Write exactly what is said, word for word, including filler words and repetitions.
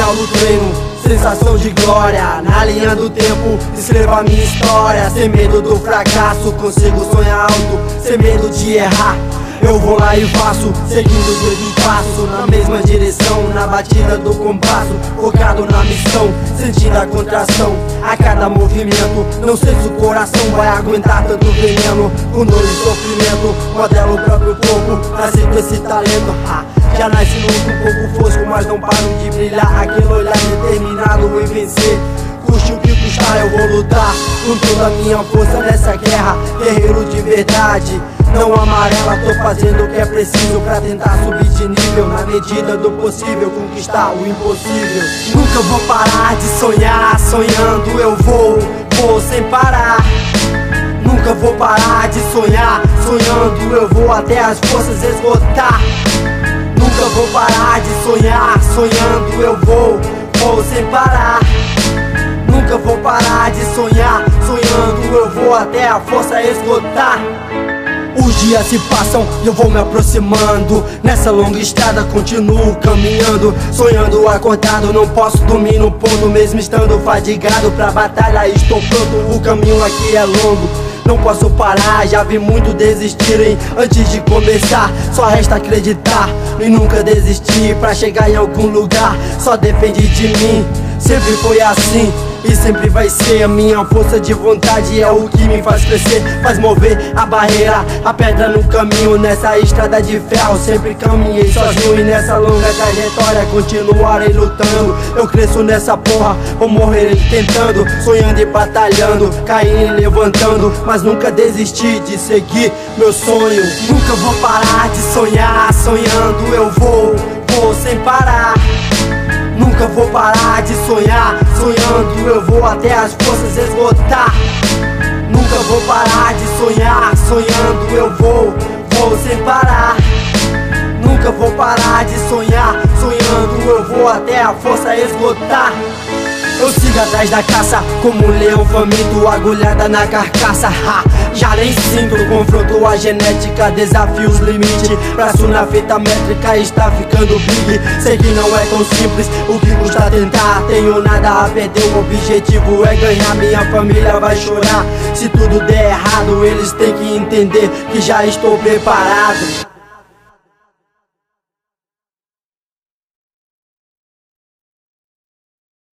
final do treino, sensação de glória. Na linha do tempo, escreva a minha história. Sem medo do fracasso, consigo sonhar alto, sem medo de errar. Eu vou lá e faço, seguindo o dedo em passo, na mesma direção, na batida do compasso, focado na missão, sentindo a contração a cada movimento. Não sei se o coração vai aguentar tanto veneno, com dor e sofrimento, modela o próprio corpo, nasci com esse talento. Ha, já nasci no mundo um pouco fosco, mas não paro de brilhar, aquele olhar determinado em vencer. Custe o que custar, eu vou lutar com toda a minha força nessa guerra, guerreiro de verdade. Não amarela, tô fazendo o que é preciso pra tentar subir de nível, na medida do possível, conquistar o impossível. Nunca vou parar de sonhar, sonhando eu vou, vou sem parar. Nunca vou parar de sonhar, sonhando eu vou até as forças esgotar. Nunca vou parar de sonhar, sonhando eu vou, vou sem parar. Nunca vou parar de sonhar, sonhando eu vou até a força esgotar. Os dias se passam e eu vou me aproximando, nessa longa estrada continuo caminhando. Sonhando acordado, não posso dormir no ponto, mesmo estando fadigado pra batalha estou pronto. O caminho aqui é longo, não posso parar, já vi muito desistirem antes de começar. Só resta acreditar e nunca desistir, pra chegar em algum lugar só depende de mim. Sempre foi assim e sempre vai ser. A minha força de vontade é o que me faz crescer, faz mover a barreira, a pedra no caminho. Nessa estrada de ferro sempre caminhei sozinho, e nessa longa trajetória continuarei lutando. Eu cresço nessa porra, ou morrerei tentando, sonhando e batalhando, caindo e levantando, mas nunca desisti de seguir meu sonho. Nunca vou parar de sonhar, sonhando eu vou, vou sem parar. Nunca vou parar de sonhar, sonhando eu vou até as forças esgotar. Nunca vou parar de sonhar, sonhando eu vou, vou sem parar. Nunca vou parar de sonhar, sonhando eu vou até a força esgotar. Eu sigo atrás da caça, como um leão faminto, agulhada na carcaça. Ha, já nem sinto, confronto a genética, desafio os limites. Braço na fita métrica, está ficando big. Sei que não é tão simples, o que custa tentar. Tenho nada a perder, o objetivo é ganhar. Minha família vai chorar se tudo der errado, eles têm que entender que já estou preparado.